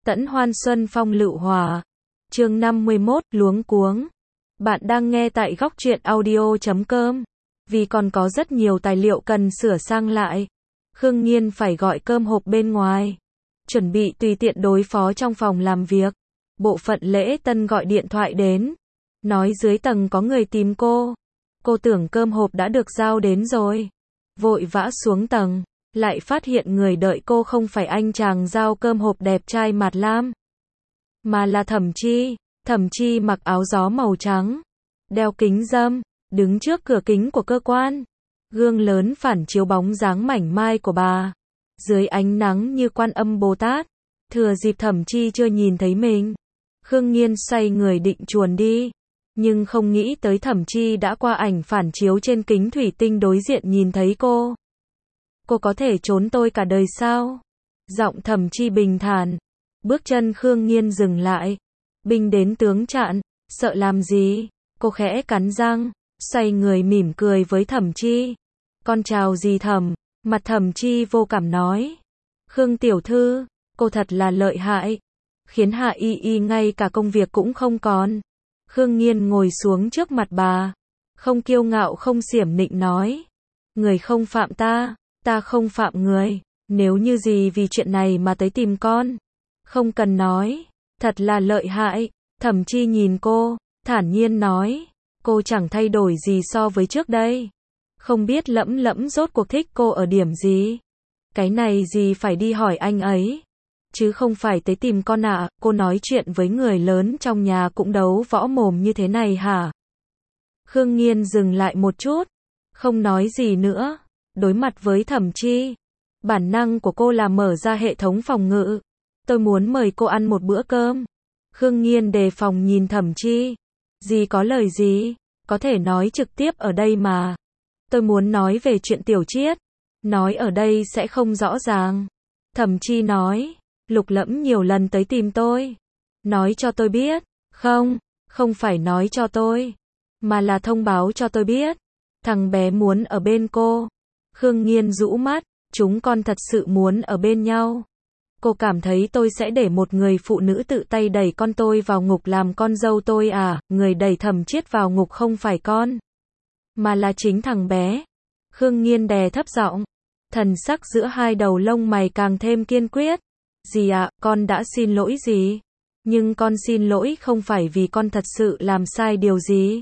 Tẫn hoan xuân phong lựu hòa. Chương 51, luống cuống. Bạn đang nghe tại góc truyện audio.com. Vì còn có rất nhiều tài liệu cần sửa sang lại. Khương Nghiên phải gọi cơm hộp bên ngoài. Chuẩn bị tùy tiện đối phó trong phòng làm việc. Bộ phận lễ tân gọi điện thoại đến. Nói dưới tầng có người tìm cô. Cô tưởng cơm hộp đã được giao đến rồi. Vội vã xuống tầng. Lại phát hiện người đợi cô không phải anh chàng giao cơm hộp đẹp trai Mạt Lam. Mà là Thẩm Chi. Thẩm Chi mặc áo gió màu trắng. Đeo kính râm. Đứng trước cửa kính của cơ quan. Gương lớn phản chiếu bóng dáng mảnh mai của bà. Dưới ánh nắng như Quan Âm Bồ Tát. Thừa dịp Thẩm Chi chưa nhìn thấy mình. Khương Nghiên xoay người định chuồn đi. Nhưng không nghĩ tới Thẩm Chi đã qua ảnh phản chiếu trên kính thủy tinh đối diện nhìn thấy cô. Cô có thể trốn tôi cả đời sao? Giọng Thẩm Chi bình thản. Bước chân Khương Nghiên dừng lại. Binh đến tướng chặn, sợ làm gì? Cô khẽ cắn răng, xoay người mỉm cười với Thẩm Chi. Con chào gì Thẩm? Mặt Thẩm Chi vô cảm nói. Khương tiểu thư, cô thật là lợi hại. Khiến Hạ Y Y ngay cả công việc cũng không còn. Khương Nghiên ngồi xuống trước mặt bà. Không kiêu ngạo không xiểm nịnh nói. Người không phạm ta, ta không phạm người. Nếu như gì vì chuyện này mà tới tìm con. Không cần nói. Thật là lợi hại. Thẩm Chi nhìn cô, thản nhiên nói. Cô chẳng thay đổi gì so với trước đây. Không biết Lẫm Lẫm rốt cuộc thích cô ở điểm gì. Cái này gì phải đi hỏi anh ấy. Chứ không phải tới tìm con ạ. Cô nói chuyện với người lớn trong nhà cũng đấu võ mồm như thế này hả? Khương Nghiên dừng lại một chút. Không nói gì nữa. Đối mặt với Thẩm Chi. Bản năng của cô là mở ra hệ thống phòng ngự. Tôi muốn mời cô ăn một bữa cơm. Khương Nghiên đề phòng nhìn Thẩm Chi. Gì có lời gì? Có thể nói trực tiếp ở đây mà. Tôi muốn nói về chuyện Tiểu Chiết. Nói ở đây sẽ không rõ ràng. Thẩm Chi nói. Lục Lẫm nhiều lần tới tìm tôi. Nói cho tôi biết. Không, không phải nói cho tôi. Mà là thông báo cho tôi biết. Thằng bé muốn ở bên cô. Khương Nghiên rũ mắt. Chúng con thật sự muốn ở bên nhau. Cô cảm thấy tôi sẽ để một người phụ nữ tự tay đẩy con tôi vào ngục làm con dâu tôi à? Người đẩy Thẩm Chiết vào ngục không phải con. Mà là chính thằng bé. Khương Nghiên đè thấp giọng. Thần sắc giữa hai đầu lông mày càng thêm kiên quyết. Dì ạ, con đã xin lỗi dì. Nhưng con xin lỗi không phải vì con thật sự làm sai điều gì.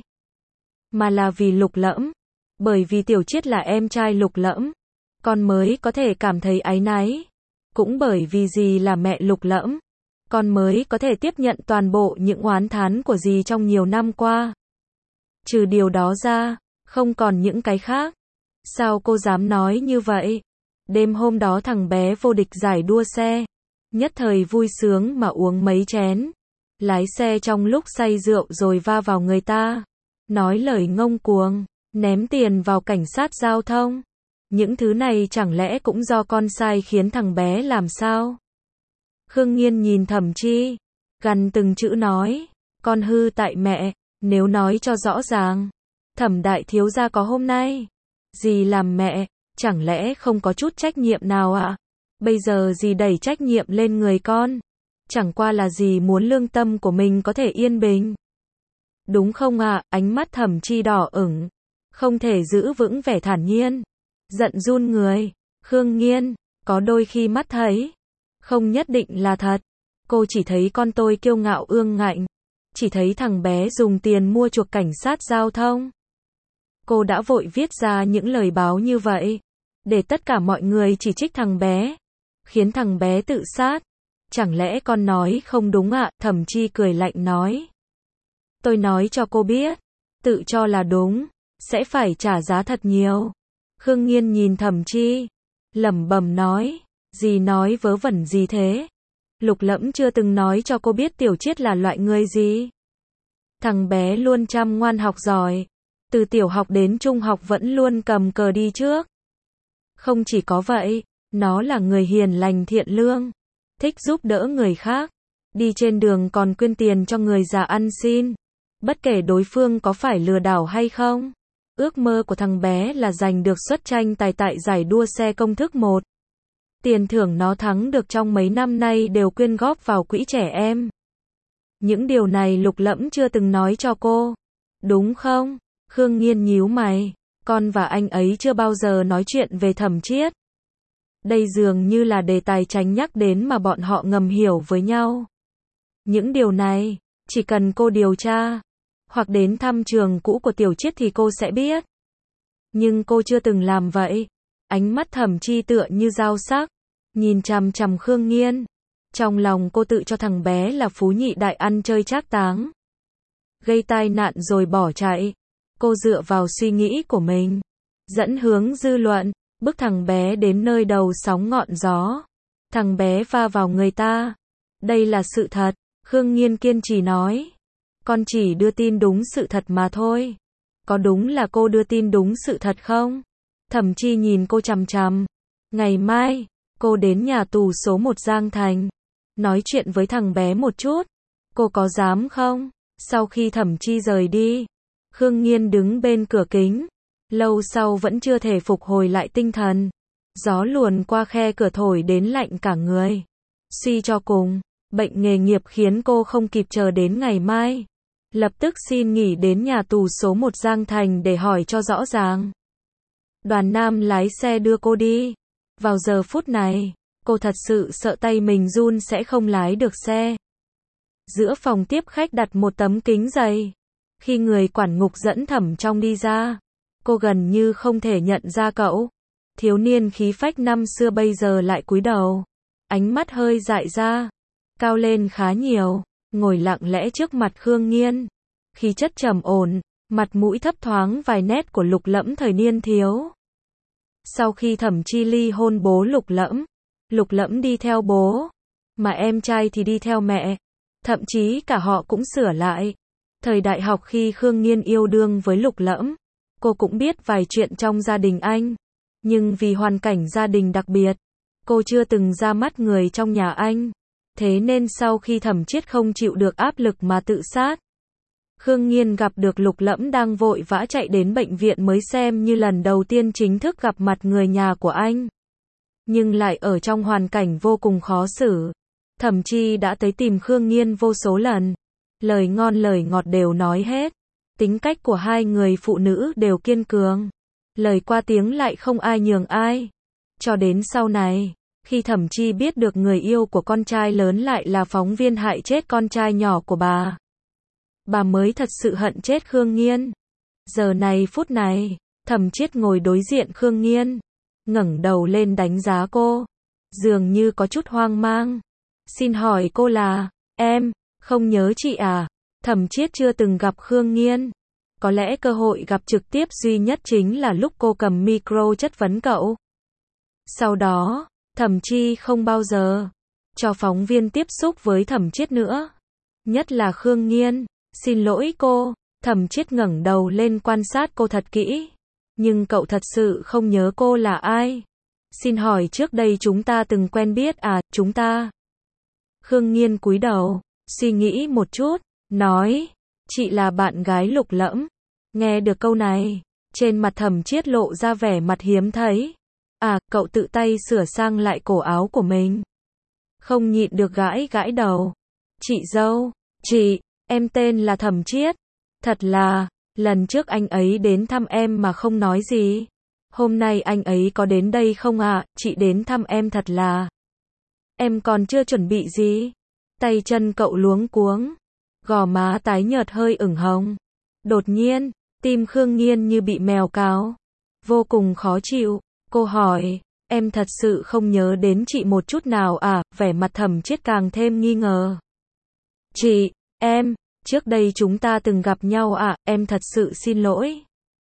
Mà là vì Lục Lẫm. Bởi vì Tiểu Chiết là em trai Lục Lẫm. Con mới có thể cảm thấy áy náy. Cũng bởi vì dì là mẹ Lục Lẫm. Con mới có thể tiếp nhận toàn bộ những oán thán của dì trong nhiều năm qua. Trừ điều đó ra, không còn những cái khác. Sao cô dám nói như vậy? Đêm hôm đó thằng bé vô địch giải đua xe. Nhất thời vui sướng mà uống mấy chén. Lái xe trong lúc say rượu rồi va vào người ta. Nói lời ngông cuồng. Ném tiền vào cảnh sát giao thông. Những thứ này chẳng lẽ cũng do con sai khiến thằng bé làm sao? Khương Nghiên nhìn Thẩm Chi. Gằn từng chữ nói. Con hư tại mẹ. Nếu nói cho rõ ràng. Thẩm đại thiếu gia có hôm nay. Dì làm mẹ. Chẳng lẽ không có chút trách nhiệm nào ạ? Bây giờ dì đẩy trách nhiệm lên người con. Chẳng qua là dì muốn lương tâm của mình có thể yên bình. Đúng không ạ? Ánh mắt Thẩm Chi đỏ ửng. Không thể giữ vững vẻ thản nhiên. Giận run người. Khương Nghiên, có đôi khi mắt thấy. Không nhất định là thật. Cô chỉ thấy con tôi kiêu ngạo ương ngạnh. Chỉ thấy thằng bé dùng tiền mua chuộc cảnh sát giao thông. Cô đã vội viết ra những lời báo như vậy. Để tất cả mọi người chỉ trích thằng bé. Khiến thằng bé tự sát. Chẳng lẽ con nói không đúng ạ? Thẩm Chi cười lạnh nói. Tôi nói cho cô biết. Tự cho là đúng. Sẽ phải trả giá thật nhiều. Khương Nghiên nhìn Thẩm Chi. Lẩm bẩm nói. Dì nói vớ vẩn gì thế? Lục Lẫm chưa từng nói cho cô biết Tiểu Chiết là loại người gì. Thằng bé luôn chăm ngoan học giỏi. Từ tiểu học đến trung học vẫn luôn cầm cờ đi trước. Không chỉ có vậy, nó là người hiền lành thiện lương. Thích giúp đỡ người khác. Đi trên đường còn quyên tiền cho người già ăn xin. Bất kể đối phương có phải lừa đảo hay không. Ước mơ của thằng bé là giành được suất tranh tài tại giải đua xe công thức 1. Tiền thưởng nó thắng được trong mấy năm nay đều quyên góp vào quỹ trẻ em. Những điều này Lục Lẫm chưa từng nói cho cô. Đúng không? Khương Nghiên nhíu mày. Con và anh ấy chưa bao giờ nói chuyện về Thẩm Chiết. Đây dường như là đề tài tránh nhắc đến mà bọn họ ngầm hiểu với nhau. Những điều này, chỉ cần cô điều tra, hoặc đến thăm trường cũ của Tiểu Chiết thì cô sẽ biết. Nhưng cô chưa từng làm vậy. Ánh mắt Thẩm Chi tựa như dao sắc, nhìn chằm chằm Khương Nghiên. Trong lòng cô tự cho thằng bé là phú nhị đại ăn chơi trác táng, gây tai nạn rồi bỏ chạy. Cô dựa vào suy nghĩ của mình, dẫn hướng dư luận, bức thằng bé đến nơi đầu sóng ngọn gió. Thằng bé va vào người ta. Đây là sự thật, Khương Nghiên kiên trì nói. Con chỉ đưa tin đúng sự thật mà thôi. Có đúng là cô đưa tin đúng sự thật không? Thẩm Chi nhìn cô chằm chằm. Ngày mai, cô đến nhà tù số 1 Giang Thành, nói chuyện với thằng bé một chút. Cô có dám không? Sau khi Thẩm Chi rời đi, Khương Nghiên đứng bên cửa kính. Lâu sau vẫn chưa thể phục hồi lại tinh thần. Gió luồn qua khe cửa thổi đến lạnh cả người. Suy cho cùng, bệnh nghề nghiệp khiến cô không kịp chờ đến ngày mai. Lập tức xin nghỉ đến nhà tù số 1 Giang Thành để hỏi cho rõ ràng. Đoàn Nam lái xe đưa cô đi. Vào giờ phút này, cô thật sự sợ tay mình run sẽ không lái được xe. Giữa phòng tiếp khách đặt một tấm kính dày. Khi người quản ngục dẫn Thẩm Trong đi ra, cô gần như không thể nhận ra cậu. Thiếu niên khí phách năm xưa bây giờ lại cúi đầu. Ánh mắt hơi dại ra, cao lên khá nhiều, ngồi lặng lẽ trước mặt Khương Nghiên. Khí chất trầm ổn, mặt mũi thấp thoáng vài nét của Lục Lẫm thời niên thiếu. Sau khi Thẩm Chi ly hôn bố Lục Lẫm đi theo bố, mà em trai thì đi theo mẹ. Thậm chí cả họ cũng sửa lại. Thời đại học khi Khương Nghiên yêu đương với Lục Lẫm, cô cũng biết vài chuyện trong gia đình anh. Nhưng vì hoàn cảnh gia đình đặc biệt, cô chưa từng ra mắt người trong nhà anh. Thế nên sau khi Thẩm Chiết không chịu được áp lực mà tự sát, Khương Nghiên gặp được Lục Lẫm đang vội vã chạy đến bệnh viện mới xem như lần đầu tiên chính thức gặp mặt người nhà của anh. Nhưng lại ở trong hoàn cảnh vô cùng khó xử. Thẩm Chi đã tới tìm Khương Nghiên vô số lần. Lời ngon lời ngọt đều nói hết. Tính cách của hai người phụ nữ đều kiên cường. Lời qua tiếng lại không ai nhường ai. Cho đến sau này, khi Thẩm Chi biết được người yêu của con trai lớn lại là phóng viên hại chết con trai nhỏ của bà mới thật sự hận chết Khương Nghiên. Giờ này phút này, Thẩm Chiết ngồi đối diện Khương Nghiên, ngẩng đầu lên đánh giá cô, dường như có chút hoang mang. Xin hỏi cô là, em, không nhớ chị à? Thẩm Chiết chưa từng gặp Khương Nghiên. Có lẽ cơ hội gặp trực tiếp duy nhất chính là lúc cô cầm micro chất vấn cậu. Sau đó, Thẩm Chi không bao giờ cho phóng viên tiếp xúc với Thẩm Chiết nữa. Nhất là Khương Nghiên. Xin lỗi cô. Thẩm Chiết ngẩng đầu lên quan sát cô thật kỹ. Nhưng cậu thật sự không nhớ cô là ai? Xin hỏi trước đây chúng ta từng quen biết à? Chúng ta. Khương Nghiên cúi đầu, suy nghĩ một chút, nói, chị là bạn gái Lục Lẫm. Nghe được câu này, trên mặt Thẩm Chiết lộ ra vẻ mặt hiếm thấy. À, cậu tự tay sửa sang lại cổ áo của mình. Không nhịn được gãi gãi đầu. Chị dâu, chị, em tên là Thẩm Chiết. Thật là, lần trước anh ấy đến thăm em mà không nói gì. Hôm nay anh ấy có đến đây không ạ? Chị đến thăm em thật là. Em còn chưa chuẩn bị gì. Tay chân cậu luống cuống. Gò má tái nhợt hơi ửng hồng. Đột nhiên, tim Khương Nghiên như bị mèo cào. Vô cùng khó chịu. Cô hỏi, em thật sự không nhớ đến chị một chút nào à? Vẻ mặt Thẩm Chiết càng thêm nghi ngờ. Chị, em, trước đây chúng ta từng gặp nhau à? Em thật sự xin lỗi.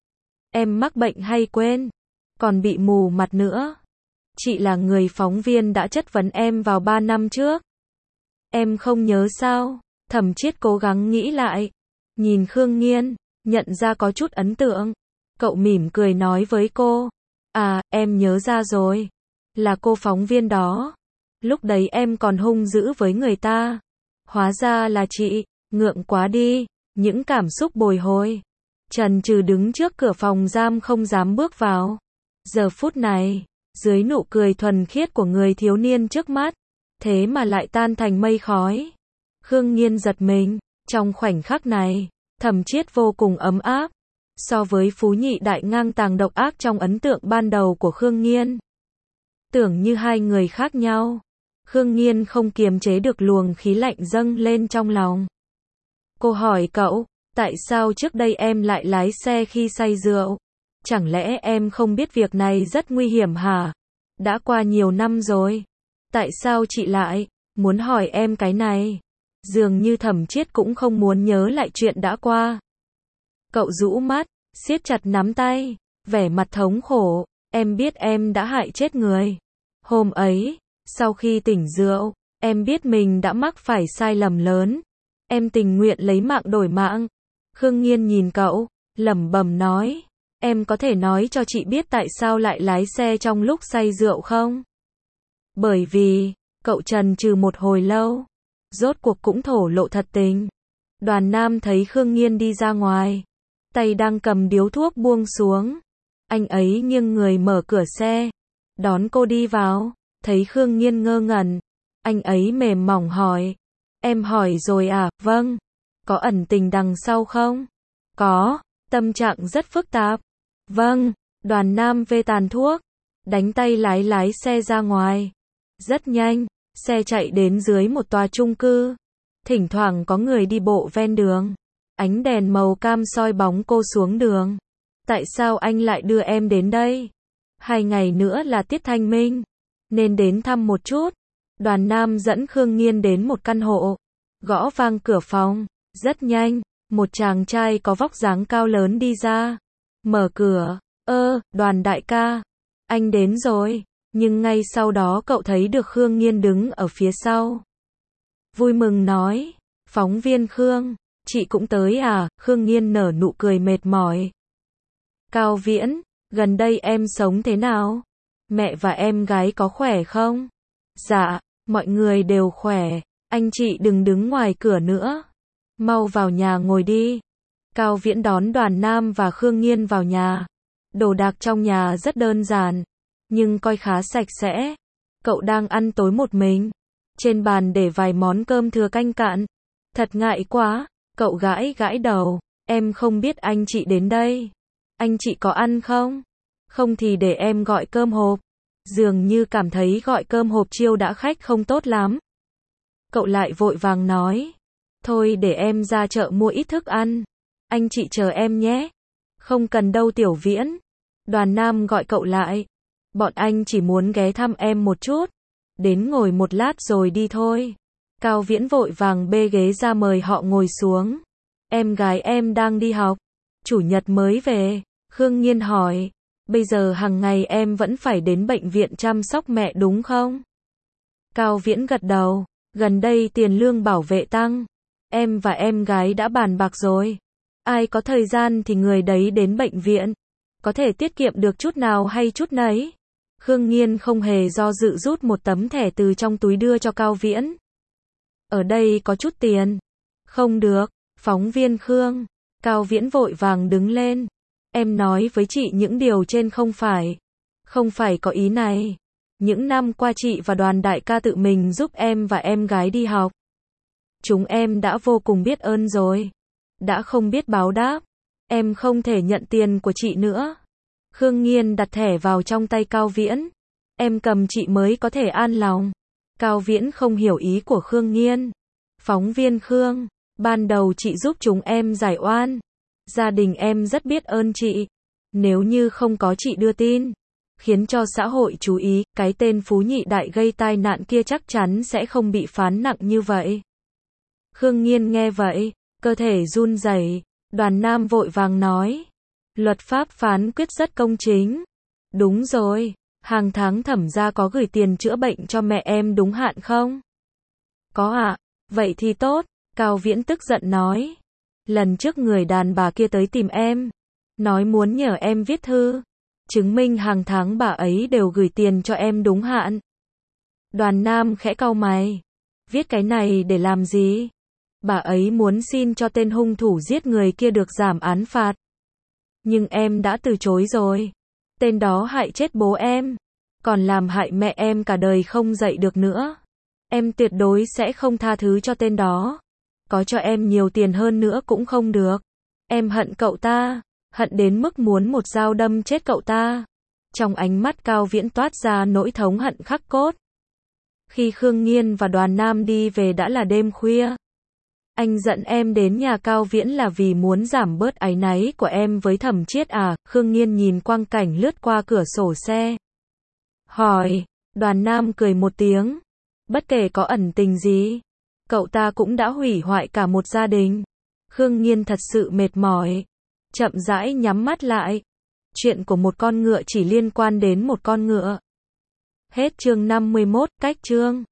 Em mắc bệnh hay quên? Còn bị mù mặt nữa. Chị là người phóng viên đã chất vấn em vào 3 năm trước. Em không nhớ sao? Thẩm Chiết cố gắng nghĩ lại. Nhìn Khương Nghiên, nhận ra có chút ấn tượng. Cậu mỉm cười nói với cô. À, em nhớ ra rồi. Là cô phóng viên đó. Lúc đấy em còn hung dữ với người ta. Hóa ra là chị. Ngượng quá đi. Những cảm xúc bồi hồi. Chần chừ đứng trước cửa phòng giam không dám bước vào. Giờ phút này, Dưới nụ cười thuần khiết của người thiếu niên trước mắt, thế mà lại tan thành mây khói. Khương Nghiên giật mình, trong khoảnh khắc này, Thẩm Chiết vô cùng ấm áp. So với Phú Nhị Đại ngang tàng độc ác trong ấn tượng ban đầu của Khương Nghiên, tưởng như hai người khác nhau. Khương Nghiên không kiềm chế được luồng khí lạnh dâng lên trong lòng. Cô hỏi cậu, tại sao trước đây em lại lái xe khi say rượu? Chẳng lẽ em không biết việc này rất nguy hiểm hả? Đã qua nhiều năm rồi. Tại sao chị lại muốn hỏi em cái này? Dường như Thẩm Chiết cũng không muốn nhớ lại chuyện đã qua. Cậu rũ mắt, siết chặt nắm tay, vẻ mặt thống khổ. Em biết em đã hại chết người. Hôm ấy, sau khi tỉnh rượu, em biết mình đã mắc phải sai lầm lớn. Em tình nguyện lấy mạng đổi mạng. Khương Nghiên nhìn cậu, lẩm bẩm nói. Em có thể nói cho chị biết tại sao lại lái xe trong lúc say rượu không? Bởi vì, cậu chần chừ một hồi lâu, rốt cuộc cũng thổ lộ thật tình. Đoàn Nam thấy Khương Nghiên đi ra ngoài, tay đang cầm điếu thuốc buông xuống. Anh ấy nghiêng người mở cửa xe, đón cô đi vào, thấy Khương Nghiên ngơ ngẩn. Anh ấy mềm mỏng hỏi. Em hỏi rồi à? Vâng. Có ẩn tình đằng sau không? Có, tâm trạng rất phức tạp. Vâng, Đoàn Nam vê tàn thuốc, đánh tay lái xe ra ngoài. Rất nhanh, xe chạy đến dưới một tòa chung cư. Thỉnh thoảng có người đi bộ ven đường. Ánh đèn màu cam soi bóng cô xuống đường. Tại sao anh lại đưa em đến đây? 2 ngày nữa là tiết Thanh Minh, nên đến thăm một chút. Đoàn Nam dẫn Khương Nghiên đến một căn hộ, gõ vang cửa phòng. Rất nhanh, một chàng trai có vóc dáng cao lớn đi ra. Mở cửa. Đoàn đại ca, anh đến rồi. Nhưng ngay sau đó cậu thấy được Khương Nghiên đứng ở phía sau. Vui mừng nói. Phóng viên Khương, chị cũng tới à? Khương Nghiên nở nụ cười mệt mỏi. Cao Viễn, gần đây em sống thế nào? Mẹ và em gái có khỏe không? Dạ, mọi người đều khỏe. Anh chị đừng đứng ngoài cửa nữa. Mau vào nhà ngồi đi. Cao Viễn đón Đoàn Nam và Khương Nghiên vào nhà. Đồ đạc trong nhà rất đơn giản, nhưng coi khá sạch sẽ. Cậu đang ăn tối một mình. Trên bàn để vài món cơm thừa canh cạn. Thật ngại quá. Cậu gãi gãi đầu. Em không biết anh chị đến đây. Anh chị có ăn không? Không thì để em gọi cơm hộp. Dường như cảm thấy gọi cơm hộp chiêu đãi khách không tốt lắm. Cậu lại vội vàng nói. Thôi để em ra chợ mua ít thức ăn. Anh chị chờ em nhé. Không cần đâu Tiểu Viễn. Đoàn Nam gọi cậu lại. Bọn anh chỉ muốn ghé thăm em một chút. Đến ngồi một lát rồi đi thôi. Cao Viễn vội vàng bê ghế ra mời họ ngồi xuống. Em gái em đang đi học. Chủ nhật mới về. Khương Nghiên hỏi. Bây giờ hàng ngày em vẫn phải đến bệnh viện chăm sóc mẹ đúng không? Cao Viễn gật đầu. Gần đây tiền lương bảo vệ tăng. Em và em gái đã bàn bạc rồi. Ai có thời gian thì người đấy đến bệnh viện. Có thể tiết kiệm được chút nào hay chút nấy. Khương Nghiên không hề do dự rút một tấm thẻ từ trong túi đưa cho Cao Viễn. Ở đây có chút tiền. Không được. Phóng viên Khương. Cao Viễn vội vàng đứng lên. Em nói với chị những điều trên không phải. Không phải có ý này. Những năm qua chị và Đoàn đại ca tự mình giúp em và em gái đi học. Chúng em đã vô cùng biết ơn rồi. Đã không biết báo đáp. Em không thể nhận tiền của chị nữa. Khương Nghiên đặt thẻ vào trong tay Cao Viễn. Em cầm chị mới có thể an lòng. Cao Viễn không hiểu ý của Khương Nghiên. Phóng viên Khương. Ban đầu chị giúp chúng em giải oan. Gia đình em rất biết ơn chị. Nếu như không có chị đưa tin, khiến cho xã hội chú ý, cái tên Phú Nhị Đại gây tai nạn kia chắc chắn sẽ không bị phán nặng như vậy. Khương Nghiên nghe vậy, cơ thể run rẩy. Đoàn Nam vội vàng nói. Luật pháp phán quyết rất công chính. Đúng rồi, hàng tháng Thẩm gia có gửi tiền chữa bệnh cho mẹ em đúng hạn không? Có ạ. Vậy thì tốt. Cao Viễn tức giận nói. Lần trước người đàn bà kia tới tìm em, nói muốn nhờ em viết thư, chứng minh hàng tháng bà ấy đều gửi tiền cho em đúng hạn. Đoàn Nam khẽ cau mày. Viết cái này để làm gì? Bà ấy muốn xin cho tên hung thủ giết người kia được giảm án phạt. Nhưng em đã từ chối rồi. Tên đó hại chết bố em. còn làm hại mẹ em cả đời không dậy được nữa. Em tuyệt đối sẽ không tha thứ cho tên đó. Có cho em nhiều tiền hơn nữa cũng không được. Em hận cậu ta, hận đến mức muốn một dao đâm chết cậu ta. Trong ánh mắt Cao Viễn toát ra nỗi thống hận khắc cốt. Khi Khương Nghiên và Đoàn Nam đi về đã là đêm khuya. Anh dẫn em đến nhà Cao Viễn là vì muốn giảm bớt áy náy của em với Thẩm Chiết à? Khương Nghiên nhìn quang cảnh lướt qua cửa sổ xe. Hỏi, Đoàn Nam cười một tiếng. Bất kể có ẩn tình gì, cậu ta cũng đã hủy hoại cả một gia đình. Khương Nghiên thật sự mệt mỏi. Chậm rãi nhắm mắt lại. Chuyện của một con ngựa chỉ liên quan đến một con ngựa. Hết chương 51, cách chương.